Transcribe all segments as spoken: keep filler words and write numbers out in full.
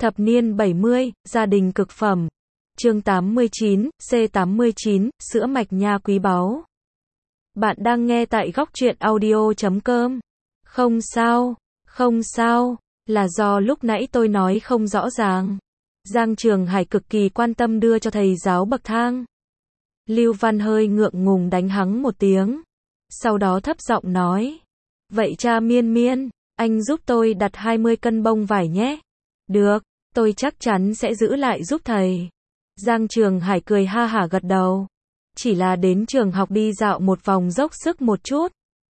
Thập niên bảy mươi, gia đình cực phẩm. Chương tám mươi chín, C tám mươi chín, sữa mạch nha quý báu. Bạn đang nghe tại góc truyện audio chấm com. Không sao, không sao, là do lúc nãy tôi nói không rõ ràng. Giang Trường Hải cực kỳ quan tâm đưa cho thầy giáo bậc thang. Lưu Văn hơi ngượng ngùng đánh hắng một tiếng. Sau đó thấp giọng nói. Vậy cha Miên Miên, anh giúp tôi đặt hai mươi cân bông vải nhé. Được, tôi chắc chắn sẽ giữ lại giúp thầy. Giang Trường Hải cười ha hả gật đầu. Chỉ là đến trường học đi dạo một vòng dốc sức một chút.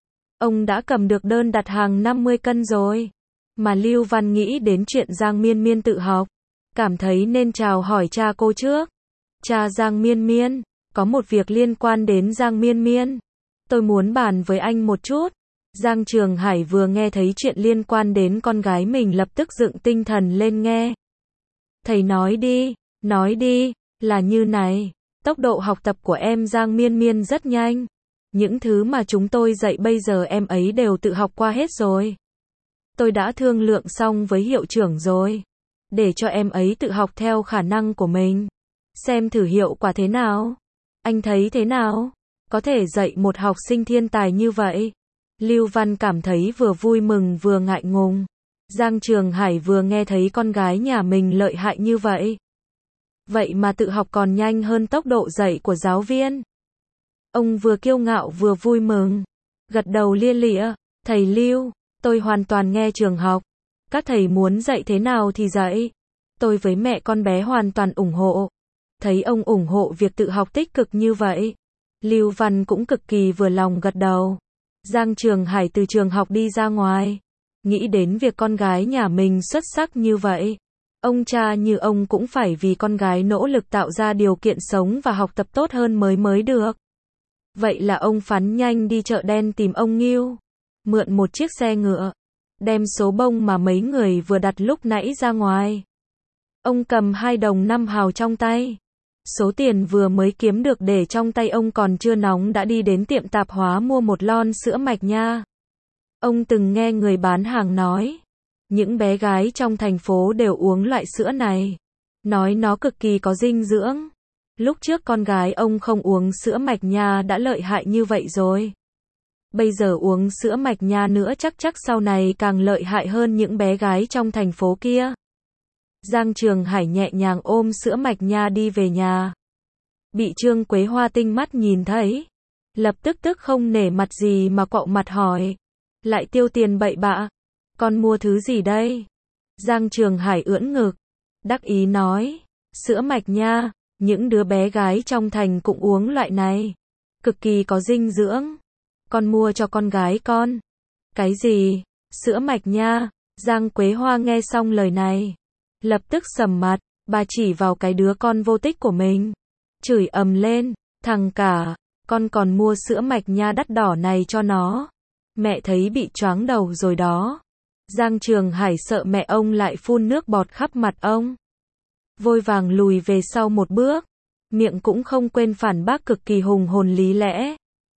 Ông đã cầm được đơn đặt hàng năm mươi cân rồi. Mà Lưu Văn nghĩ đến chuyện Giang Miên Miên tự học. Cảm thấy nên chào hỏi cha cô trước. Cha Giang Miên Miên, có một việc liên quan đến Giang Miên Miên. Tôi muốn bàn với anh một chút. Giang Trường Hải vừa nghe thấy chuyện liên quan đến con gái mình lập tức dựng tinh thần lên nghe. Thầy nói đi, nói đi, là như này. Tốc độ học tập của em Giang Miên Miên rất nhanh. Những thứ mà chúng tôi dạy bây giờ em ấy đều tự học qua hết rồi. Tôi đã thương lượng xong với hiệu trưởng rồi. Để cho em ấy tự học theo khả năng của mình. Xem thử hiệu quả thế nào. Anh thấy thế nào? Có thể dạy một học sinh thiên tài như vậy. Lưu Văn cảm thấy vừa vui mừng vừa ngại ngùng. Giang Trường Hải vừa nghe thấy con gái nhà mình lợi hại như vậy. Vậy mà tự học còn nhanh hơn tốc độ dạy của giáo viên. Ông vừa kiêu ngạo vừa vui mừng. Gật đầu lia lịa. Thầy Lưu, tôi hoàn toàn nghe trường học. Các thầy muốn dạy thế nào thì dạy. Tôi với mẹ con bé hoàn toàn ủng hộ. Thấy ông ủng hộ việc tự học tích cực như vậy. Lưu Văn cũng cực kỳ vừa lòng gật đầu. Giang Trường Hải từ trường học đi ra ngoài. Nghĩ đến việc con gái nhà mình xuất sắc như vậy. Ông cha như ông cũng phải vì con gái nỗ lực tạo ra điều kiện sống và học tập tốt hơn mới mới được. Vậy là ông phắn nhanh đi chợ đen tìm ông Ngưu. Mượn một chiếc xe ngựa. Đem số bông mà mấy người vừa đặt lúc nãy ra ngoài. Ông cầm hai đồng năm hào trong tay. Số tiền vừa mới kiếm được để trong tay ông còn chưa nóng đã đi đến tiệm tạp hóa mua một lon sữa mạch nha. Ông từng nghe người bán hàng nói. Những bé gái trong thành phố đều uống loại sữa này. Nói nó cực kỳ có dinh dưỡng. Lúc trước con gái ông không uống sữa mạch nha đã lợi hại như vậy rồi. Bây giờ uống sữa mạch nha nữa chắc chắc sau này càng lợi hại hơn những bé gái trong thành phố kia. Giang Trường Hải nhẹ nhàng ôm sữa mạch nha đi về nhà. Bị Trương Quế Hoa tinh mắt nhìn thấy. Lập tức tức không nể mặt gì mà quạo mặt hỏi. Lại tiêu tiền bậy bạ. Con mua thứ gì đây? Giang Trường Hải ưỡn ngực. Đắc ý nói. Sữa mạch nha. Những đứa bé gái trong thành cũng uống loại này. Cực kỳ có dinh dưỡng. Con mua cho con gái con. Cái gì? Sữa mạch nha. Giang Quế Hoa nghe xong lời này. Lập tức sầm mặt. Bà chỉ vào cái đứa con vô tích của mình. Chửi ầm lên. Thằng cả. Con còn mua sữa mạch nha đắt đỏ này cho nó. Mẹ thấy bị choáng đầu rồi đó. Giang Trường Hải sợ mẹ ông lại phun nước bọt khắp mặt ông. Vội vàng lùi về sau một bước. Miệng cũng không quên phản bác cực kỳ hùng hồn lý lẽ.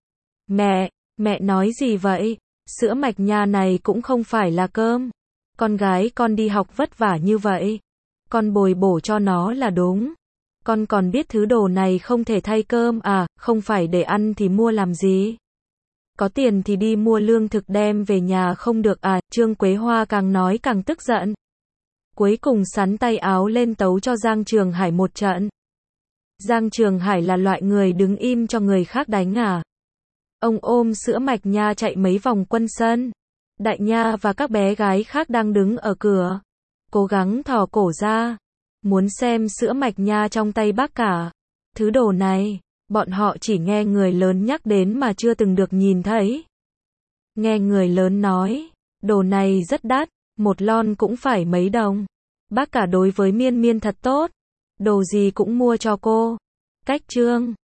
Mẹ, mẹ nói gì vậy? Sữa mạch nha này cũng không phải là cơm. Con gái con đi học vất vả như vậy. Con bồi bổ cho nó là đúng. Con còn biết thứ đồ này không thể thay cơm à, không phải để ăn thì mua làm gì? Có tiền thì đi mua lương thực đem về nhà không được à? Trương Quế Hoa càng nói càng tức giận. Cuối cùng sắn tay áo lên tấu cho Giang Trường Hải một trận. Giang Trường Hải là loại người đứng im cho người khác đánh à? Ông ôm sữa mạch nha chạy mấy vòng quân sân. Đại nha và các bé gái khác đang đứng ở cửa. Cố gắng thò cổ ra. Muốn xem sữa mạch nha trong tay bác cả. Thứ đồ này, bọn họ chỉ nghe người lớn nhắc đến mà chưa từng được nhìn thấy. Nghe người lớn nói, đồ này rất đắt, một lon cũng phải mấy đồng. Bác cả đối với Miên Miên thật tốt. Đồ gì cũng mua cho cô. Cách Trương